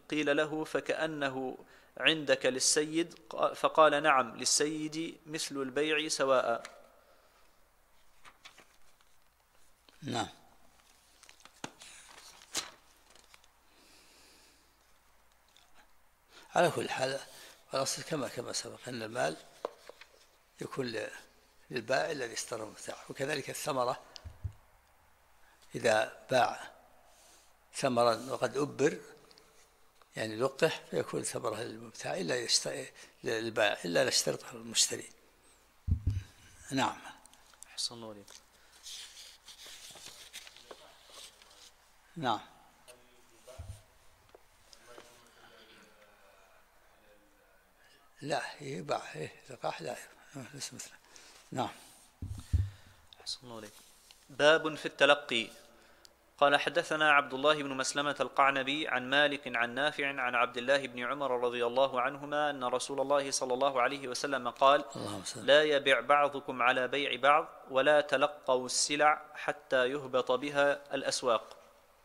قيل له: فكأنه عندك للسيد؟ فقال: نعم، للسيد مثل البيع سواء. نعم. على كل حال الأصل كما سبق أن المال يكون للبائع الذي اشترى المتاع، وكذلك الثمرة إذا باع ثمرا وقد أبر يعني لقح فيكون ثمرة للمبتاع إلا للبائع إلا يشترطه المشتري. نعم. أحسن الله عليك. نعم. لا يباع لقاح لا ليس مثله. نعم. أحسن الله عليك. باب في التلقي. قال: حدثنا عبد الله بن مسلمة القعنبي عن مالك عن نافع عن عبد الله بن عمر رضي الله عنهما أن رسول الله صلى الله عليه وسلم قال: لا يبيع بعضكم على بيع بعض، ولا تلقوا السلع حتى يهبط بها الأسواق.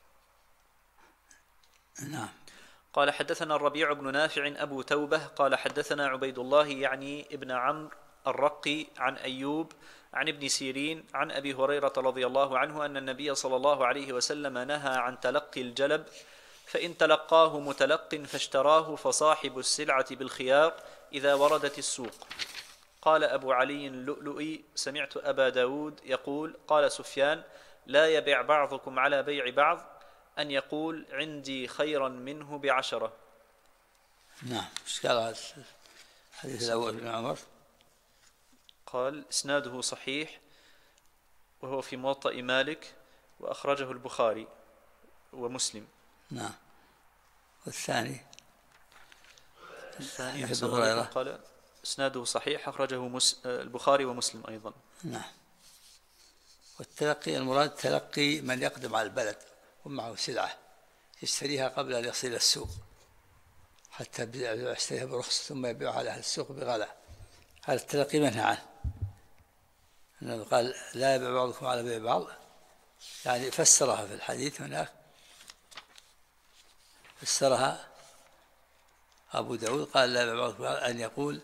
نعم. قال: حدثنا الربيع بن نافع أبو توبة قال: حدثنا عبيد الله يعني ابن عمرو الرقي عن أيوب عن ابن سيرين عن أبي هريرة رضي الله عنه أن النبي صلى الله عليه وسلم نهى عن تلقي الجلب، فإن تلقاه متلق فاشتراه فصاحب السلعة بالخيار إذا وردت السوق. قال أبو علي اللؤلؤي: سمعت أبا داود يقول: قال سفيان: لا يبيع بعضكم على بيع بعض، أن يقول عندي خيرا منه ب10. نعم. ايش قال هذا الحديث الأول بن عمر؟ قال: إسناده صحيح وهو في موطأ مالك وأخرجه البخاري ومسلم. نعم. والثاني قال: إسناده صحيح أخرجه البخاري ومسلم أيضا. نعم. والتلقي المراد تلقي من يقدم على البلد ومعه سلعة يشتريها قبل أن يصل السوق، حتى يشتريها برخص ثم يبيعها على أهل السوق بغلاء. هذا التلقي منهى عنه. أنه قال: لا يبيع بعضكم على بيع بعض، يعني فسرها في الحديث هناك، فسرها أبو داود قال: لا يبيع بعضكم أن يقول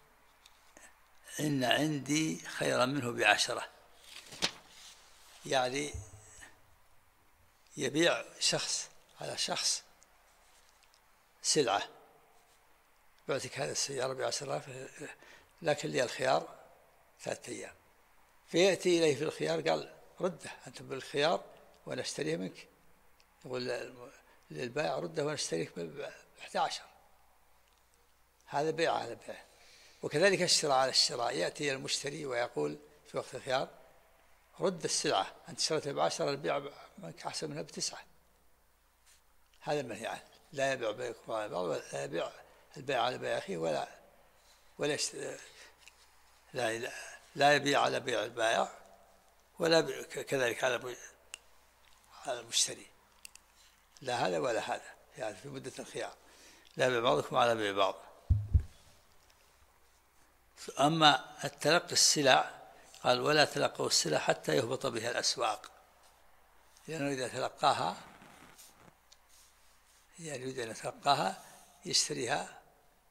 إن عندي خيرا منه ب10، يعني يبيع شخص على شخص سلعة، بعتك هذا السيارة ب10,000 لكن لي الخيار 3 أيام، فيأتي إليه في الخيار قال: رده أنت بالخيار وأنا أشتريه منك. يقول للبائع: رده وأنا أشتريك ب11. هذا بيع على بيع. وكذلك الشراء على الشراء، يأتي إلى المشتري ويقول في وقت الخيار: رد السلعة أنت اشتريتها ب10، البيع منك أحسن منها ب9. هذا المنهي عنه. لا يبيع بيعكم على بعض، ولا يبيع البيع على بيع أخيه، ولا لا يبيع على بيع البائع، ولا كذلك على المشتري، لا هذا ولا هذا، يعني في مدة الخيار. لا يبيع بعضكم على بيع بعض. أما التلقي السلع قال: ولا تلقوا السلع حتى يهبط بها الأسواق، لأنه إذا تلقاها يعني يريد أن يتلقاها يشتريها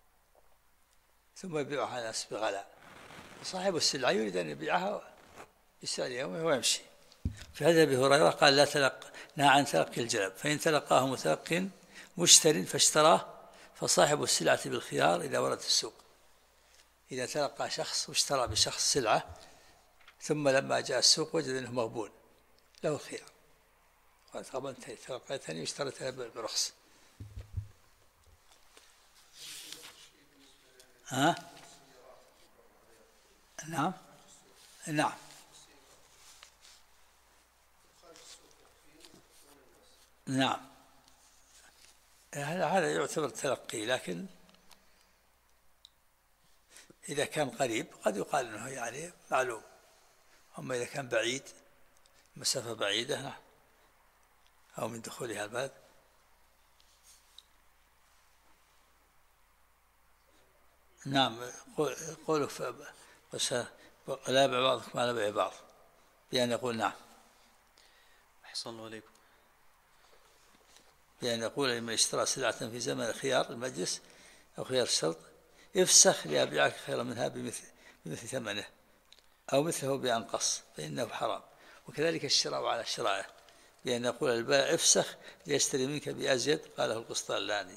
ثم يبيعها على الناس بغلاء. صاحب السلعة يريد أن يبيعها بسعر يومه ويمشي. في هذا أبي هريرة قال: نهى عن تلقي الجلب، فإن تلقاه متلق مشتر فاشتراه فصاحب السلعة بالخيار إذا وردت السوق. إذا تلقى شخص واشترى بشخص سلعة ثم لما جاء السوق وجد أنه مغبون، له الخيار. قال: طبعا تلقيتني واشتريتها برخص. نعم. نعم. نعم. هذا يعتبر تلقي، لكن إذا كان قريب قد يقال أنه يعني معلوم. أما إذا كان بعيد، مسافة بعيدة أو من دخولها البلد. نعم. قولوا لا يبيع بعضكم على بيع بعض، بأن يقول نعم. أحسن الله عليكم. بأن يقول لمن اشترى سلعة في زمن خيار المجلس أو خيار الشرط افسخ لأبيعك خيرا منها بمثل ثمنه أو مثله بأنقص فإنه حرام. وكذلك الشراء على شرائه بأن يقول البائع افسخ ليشتري منك بأزيد قاله القسطلاني.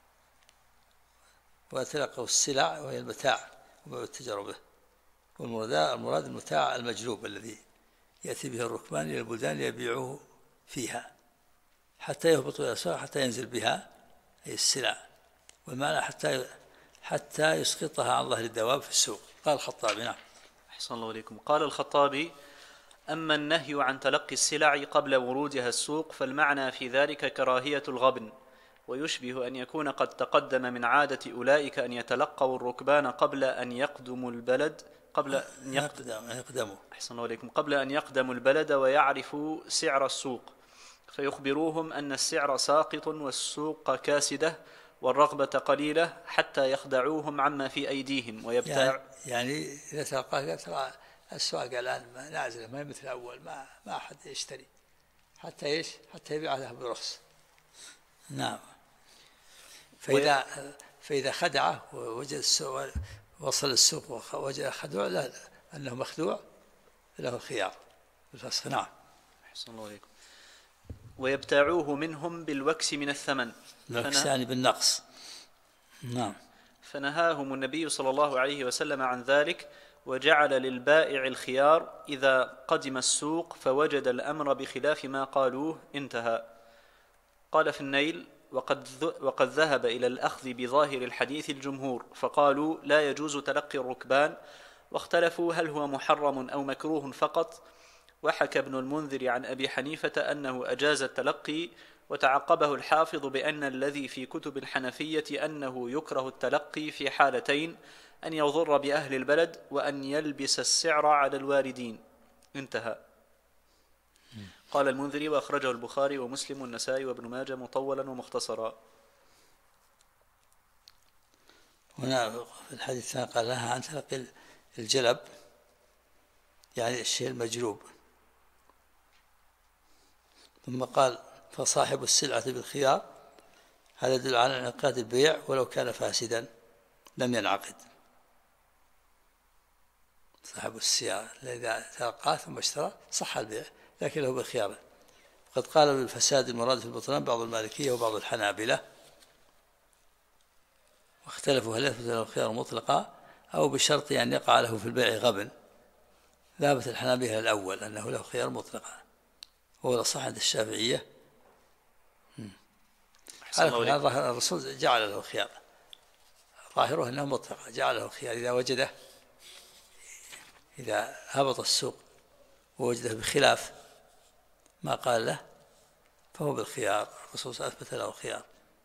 وتلقوا السلع وهي المتاع وبيع التجارة به. والمراد المتاع المجلوب الذي يأتي به الركبان إلى البلدان ليبيعوه فيها حتى يهبطوا إلى الأسواق حتى ينزل بها أي السلع، والمعنى حتى يسقطها عن ظهر الدواب في السوق. قال الخطابي. نعم. أحسن الله إليكم. قال الخطابي: أما النهي عن تلقي السلع قبل ورودها السوق فالمعنى في ذلك كراهية الغبن، ويشبه أن يكون قد تقدم من عادة أولئك أن يتلقوا الركبان قبل أن يقدموا البلد قبل أن يقدموا البلد ويعرفوا سعر السوق، فيخبروهم أن السعر ساقط والسوق كاسدة والرغبة قليلة حتى يخدعوهم عما في أيديهم ويبتاع. يعني إذا ترى السوق الآن نازلة ما مثل أول، ما أحد يشتري حتى يبيع له برخص. نعم. فإذا خدعه ووجد السوق وصل السوق ووجد خدوع لا أنه مخدوع له خيار بالفسخ. نعم. أحسن الله عليكم. ويبتاعوه منهم بالوكس من الثمن، الوكس يعني بالنقص. نعم. فنهاهم النبي صلى الله عليه وسلم عن ذلك، وجعل للبائع الخيار إذا قدم السوق فوجد الأمر بخلاف ما قالوه. انتهى. قال في النيل: وقد ذهب إلى الأخذ بظاهر الحديث الجمهور، فقالوا لا يجوز تلقي الركبان، واختلفوا هل هو محرم أو مكروه فقط. وحكى ابن المنذر عن أبي حنيفة أنه أجاز التلقي، وتعقبه الحافظ بأن الذي في كتب الحنفية أنه يكره التلقي في حالتين: أن يضر بأهل البلد وأن يلبس السعر على الواردين. انتهى. قال المنذري: وأخرجه البخاري ومسلم والنسائي وابن ماجه مطولا ومختصرا. هنا في الحديث قال لها عن تلقي الجلب يعني الشيء المجلوب، ثم قال فصاحب السلعة بالخيار، هذا يدل على انعقاد البيع ولو كان فاسدا لم ينعقد. صاحب السيارة إذا تلقاه ثم اشترى صح البيع لكن له بالخيار. قد قال بالفساد المراد في البطلان بعض المالكية وبعض الحنابلة، واختلفوا هل يثبت له الخيار مطلقا أو بشرط أن يقع له في البيع غبن. ذهبت الحنابلة الأول أنه له خيار مطلقا، وهو الأصح عند الشافعية. الرسول جعل له خيار، ظاهره أنه مطلق، جعل له خيار إذا وجده، إذا هبط السوق ووجده بخلاف ما قال له فهو بالخيار، الرسول أثبت له خيار.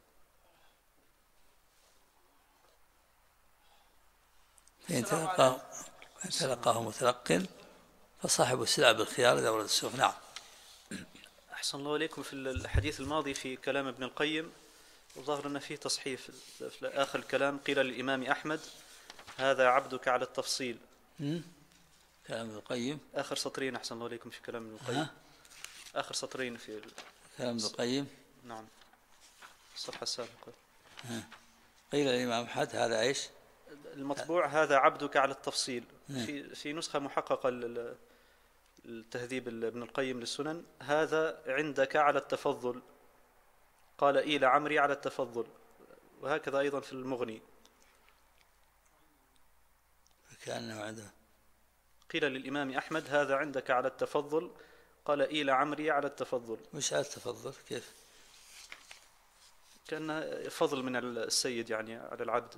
فإن تلقاه متلق فصاحب السلعة بالخيار إذا ورد السوق. نعم. أحسن الله إليكم. في الحديث الماضي في كلام ابن القيم وظهر أن فيه تصحيف في آخر الكلام، قيل للإمام أحمد: هذا عبدك على التفصيل. كلام ابن القيم آخر سطرين. أحسن الله إليكم في كلام ابن القيم. آخر سطرين في كلام ابن القيم. نعم، الصفحة السابقة. قيل للإمام أحمد هذا إيش؟ المطبوع هذا عبدك على التفصيل. في نسخة محققة التهذيب ابن القيم للسنن: هذا عندك على التفضل. قال إيل عمري على التفضل. وهكذا أيضا في المغني. كأنه عنده قيل للإمام أحمد: هذا عندك على التفضل. قال إيل عمري على التفضل. مش على التفضل، كيف؟ كأنه فضل من السيد يعني على العبد.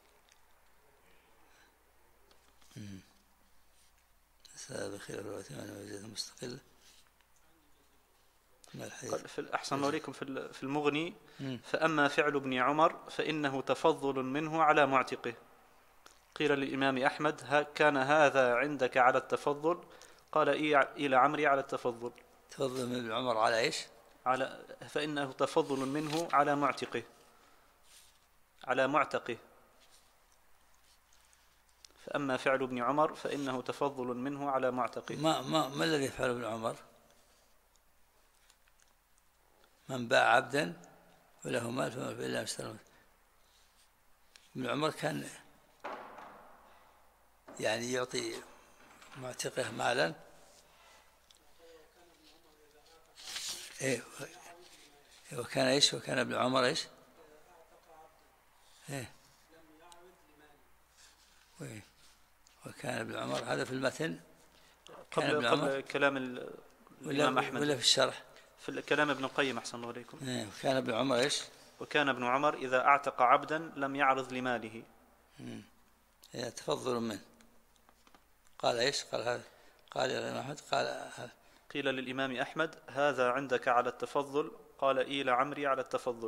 بخير الوقت وجهة مستقلة. أحسن الله عليكم. في المغني: فأما فعل ابن عمر فإنه تفضل منه على معتقه. قيل للإمام أحمد: كان هذا عندك على التفضل. قال إلى عمري على التفضل. تفضل من ابن عمر على إيش؟ فإنه تفضل منه على معتقه. فأما فعل ابن عمر فإنه تفضل منه على معتقه. ما الذي يفعل ابن عمر؟ من باع عبدا وله مال فما إلا مثل ابن عمر كان يعني يعطي معتقه مالا. إيه وكان إيش؟ وكان ابن عمر إيش؟ إيه وكان ابن عمر هذا في المتن قبل كلام الإمام أحمد ولا في الشرح؟ في كلام ابن القيم أحسن الله عليكم. إيه وكان ابن عمر إيش؟ وكان ابن عمر إذا أعتق عبدا لم يعرض لماله. إيه تفضل منه. قال إيش؟ قال هذا قال الإمام أحمد قيل للإمام أحمد هذا عندك على التفضل؟ قال إيل عمري على التفضل.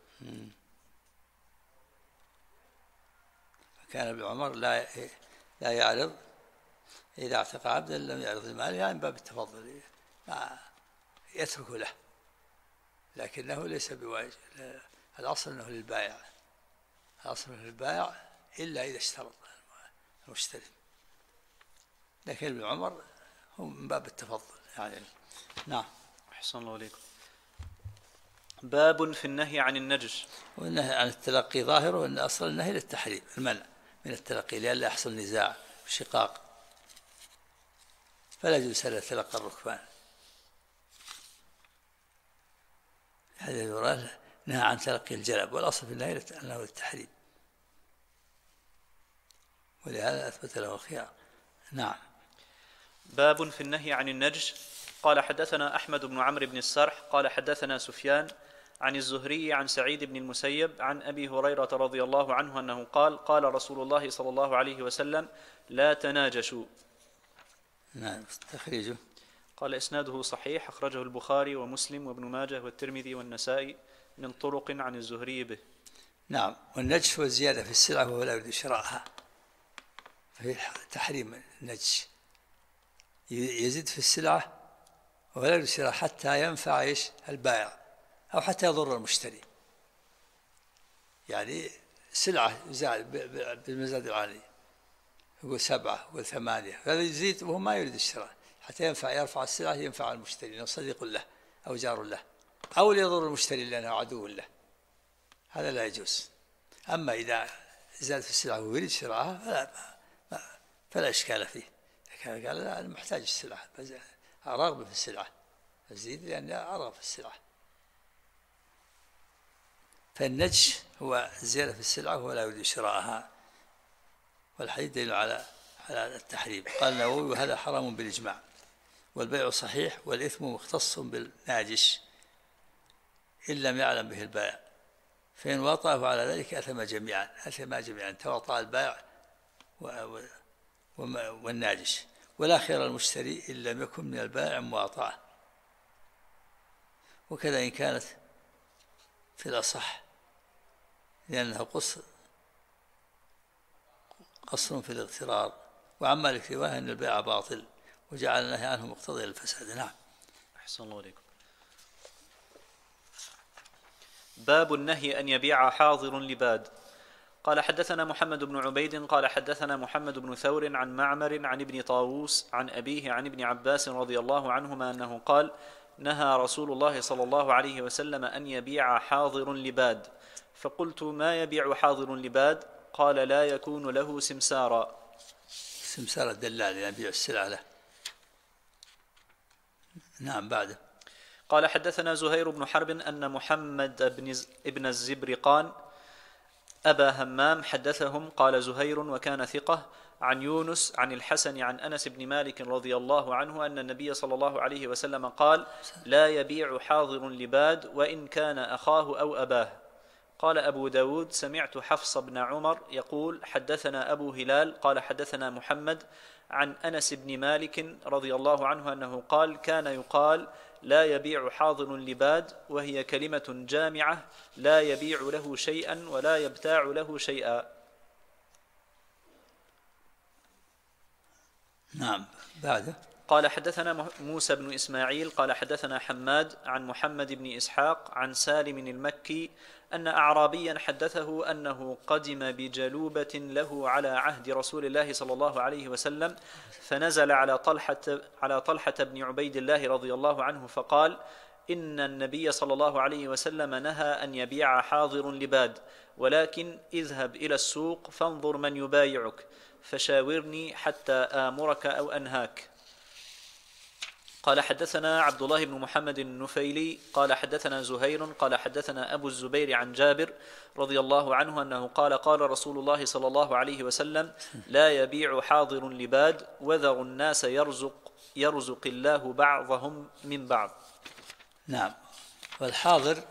كان ابن عمر لا يعرض إذا اعتق عبدا لم يعرض المال، يعني باب التفضل يترك له، لكنه ليس بواجب. الأصل أنه للبائع، الأصل أنه للبائع إلا إذا اشترط المشتري، لكن ابن عمر هو من باب التفضل يعني. نعم. أحسن الله عليكم. باب في النهي عن النجش. والنهي عن التلقي ظاهره أن أصل النهي للتحريم، المنع من التلقي لئلا يحصل نزاع وشقاق، فلا يجوز أن يتلقى الركبان. هذا يراد نهى عن تلقي الجلب، والأصل في النهي أنه للتحريم، ولهذا أثبت له الخيار. نعم. باب في النهي عن النجش. قال حدثنا أحمد بن عمرو بن السرح قال حدثنا سفيان عن الزهري عن سعيد بن المسيب عن أبي هريرة رضي الله عنه أنه قال قال رسول الله صلى الله عليه وسلم لا تناجشوا. نعم. تخريجه قال إسناده صحيح، أخرجه البخاري ومسلم وابن ماجه والترمذي والنسائي من طرق عن الزهري به. نعم. والنجش هو الزيادة في السلعة وهو لا يريد شراءها، فهي تحريم النجش، يزيد في السلعة ولا يريد شراءها حتى ينفع إيش البائع أو حتى يضر المشتري، يعني سلعة يزاد بالمزاد العالي، يقول 7 يقول 8، هذا يزيد وهو ما يريد الشراء حتى يرفع السلعة ينفع المشتري لأنه صديق له أو جار له، أو ليضر المشتري لأنه عدو له، هذا لا يجوز. أما إذا زاد في السلعة ويريد شراءها فلا إشكال فيه، قال لا أنا محتاج السلعة أرغب في السلعة أزيد لأن أرغب في السلعة. فالنجش هو الزيادة في السلعة وهو لا يريد شراءها، والحديث دليل على التحريم. قال النووي وهذا حرام بالإجماع، والبيع صحيح والإثم مختص بالناجش إن لم يعلم به البائع، فإن وطأه على ذلك أثم جميعا توطأ البائع والناجش، ولا خير المشتري إن لم يكن من البائع مواطأة. وكذا إن كانت في الأصح لأنه قصر في الاغترار، وعن مالك رواية أن البيع باطل وجعل النهي عنه مقتضي الفساد. نعم. أحسن الله عليكم. باب النهي أن يبيع حاضر لباد. قال حدثنا محمد بن عبيد قال حدثنا محمد بن ثور عن معمر عن ابن طاووس عن أبيه عن ابن عباس رضي الله عنهما أنه قال نهى رسول الله صلى الله عليه وسلم أن يبيع حاضر لباد، فقلت ما يبيع حاضر لباد؟ قال لا يكون له سمسارا. سمسار الدلال يبيع السلعة له. نعم. بعده قال حدثنا زهير بن حرب أن محمد بن الزبرقان أبا همام حدثهم قال زهير وكان ثقة عن يونس عن الحسن عن أنس بن مالك رضي الله عنه أن النبي صلى الله عليه وسلم قال لا يبيع حاضر لباد وإن كان أخاه أو أباه. قال أبو داود سمعت حفص بن عمر يقول حدثنا أبو هلال قال حدثنا محمد عن أنس بن مالك رضي الله عنه أنه قال كان يقال لا يبيع حاضر لباد، وهي كلمة جامعة لا يبيع له شيئا ولا يبتاع له شيئا. نعم. بعده قال حدثنا موسى بن إسماعيل قال حدثنا حماد عن محمد بن إسحاق عن سالم المكي أن أعرابيا حدثه أنه قدم بجلوبة له على عهد رسول الله صلى الله عليه وسلم، فنزل على طلحة بن عبيد الله رضي الله عنه فقال إن النبي صلى الله عليه وسلم نهى أن يبيع حاضر لباد، ولكن اذهب إلى السوق فانظر من يبايعك فشاورني حتى آمرك أو أنهاك. قال حدثنا عبد الله بن محمد النفيلي قال حدثنا زهير قال حدثنا أبو الزبير عن جابر رضي الله عنه أنه قال قال رسول الله صلى الله عليه وسلم: لا يبيع حاضر لباد، وذروا الناس يرزق الله بعضهم من بعض. نعم. والحاضر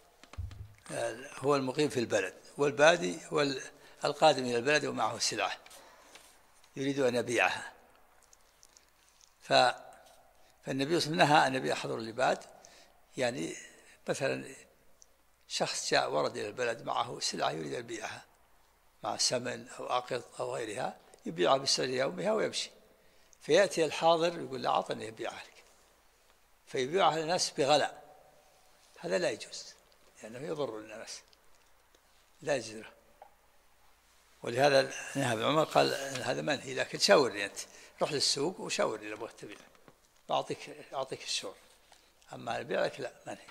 هو المقيم في البلد، والبادي هو القادم إلى البلد ومعه سلعة يريد أن يبيعها. فالنبي صلى الله عليه وسلم نهى أن يبيع حضر اللباد، يعني مثلا شخص جاء ورد إلى البلد معه سلعة يريد أن يبيعها، مع سمن أو أقط أو غيرها، يبيعها بسعر يومها ويمشي، فيأتي الحاضر يقول لا أعطني يبيعها لك، فيبيعها للناس بغلاء. هذا لا يجوز لأنه يضر الناس، لا يجوز له. ولهذا نهى ابن عمر قال هذا منهي، لكن شاورني أنت، روح للسوق وشاورني لو تبيع، أعطيك الشغل، أما أبيع لك لا، منهي.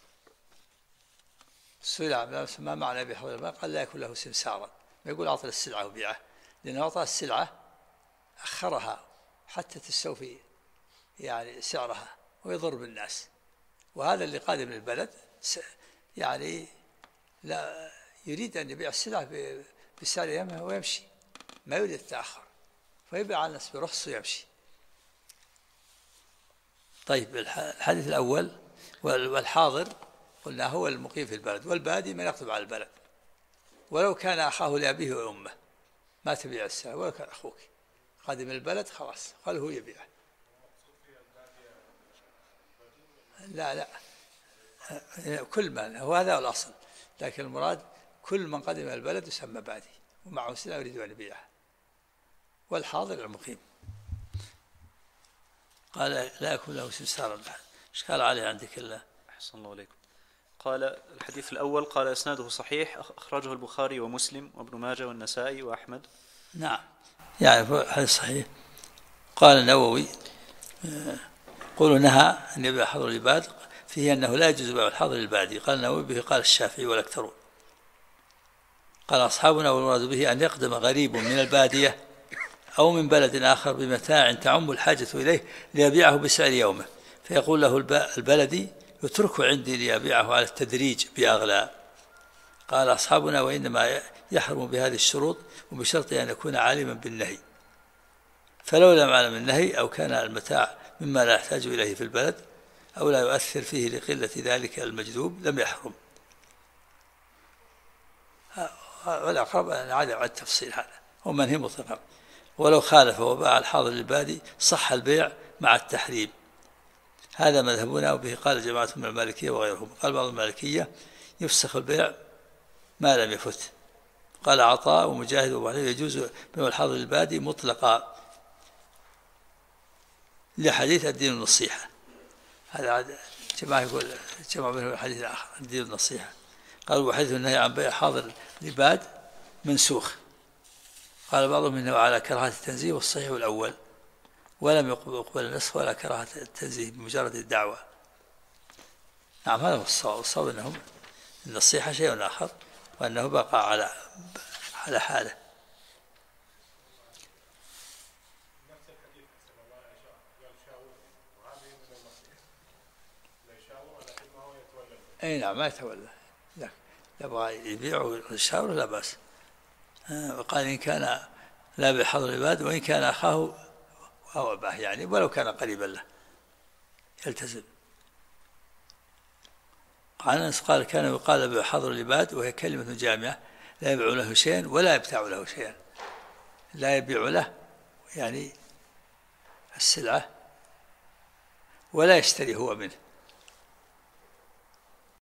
سئل ما معنى يبيع حضر اللباد؟ قال لا يكون له سمسارا، ما يقول أعطي السلعة وبيعه، لأنه أعطى السلعة أخرها حتى تستوفي يعني سعرها ويضر بالناس. وهذا اللي قادم من البلد يعني لا يريد أن يبيع السلعة بسعر يومها ويمشي، ما يريد التأخر، فيبيع على الناس برخص ويمشي. طيب الحديث الأول، والحاضر قلنا هو المقيم في البلد، والبادي من يقدم على البلد، ولو كان أخاه لأبيه وأمه ما تبيع السلعة، ولو كان أخوك قادم البلد خلاص قال هو يبيع. لا كل من هو هذا الأصل، لكن المراد كل من قدم البلد يسمى بادي ومعه سلعة يريد أن يبيعها، والحاضر المقيم. قال لا يكون له سمسارا. ايش قال عليه عندك الله؟ أحسن الله عليكم. قال الحديث الأول قال إسناده صحيح، أخرجه البخاري ومسلم وابن ماجه والنسائي وأحمد. نعم، يعني حديث صحيح. قال النووي قولوا نهى أن يبيع حضر العباد فيه أنه لا يجوز بيع الحاضر البادي. قال النووي به قال الشافعي والأكثرون. قال أصحابنا والمراد به أن يقدم غريب من البادية أو من بلد آخر بمتاع تعم الحاجة إليه ليبيعه بسعر يومه، فيقول له البلدي يتركه عندي ليبيعه على التدريج بأغلى. قال أصحابنا وإنما يحرم بهذه الشروط وبشرط أن يكون عالما بالنهي، فلو لم يعلم النهي أو كان المتاع مما لا يحتاج إليه في البلد أو لا يؤثر فيه لقلة ذلك المجذوب لم يحرم. والأقرب أن عدم التفصيل هذا ومنهي مطلقا. ولو خالف وباع الحاضر للبادي صح البيع مع التحريم. هذا مذهبنا، وبه قال جماعة من المالكية وغيرهم. قال بعض المالكية يفسخ البيع ما لم يفت. قال عطاء ومجاهد وبعضهم يجوز بيع الحاضر للبادي مطلقا لحديث الدين النصيحة. هذا جماعة يقول جماعة منهم الحديث الآخر الدين النصيحة. قالوا وحديث النهي عن بيع حاضر للباد منسوخ. قال بعضهم إنه على كراهة التنزيه، والصحيح الأول، ولم يقبل النسخ ولا كراهة التنزيه بمجرد الدعوة. نعم هذا هو الصواب. الصواب أنهم النصيحة شيء آخر، وأنه بقى على حاله. أي نعم ما يتولى، لا يبغى يبيع ويشاور لا بأس. وقال إن كان لا بحضر العباد وإن كان أخاه أو أباه، يعني ولو كان قريبا له يلتزم. عن أنس قال كان يقال بحضر العباد وهي كلمة جامعة لا يبيع له شيئا ولا يبتاع له شيئا. لا يبيع له يعني السلعة ولا يشتري هو منه.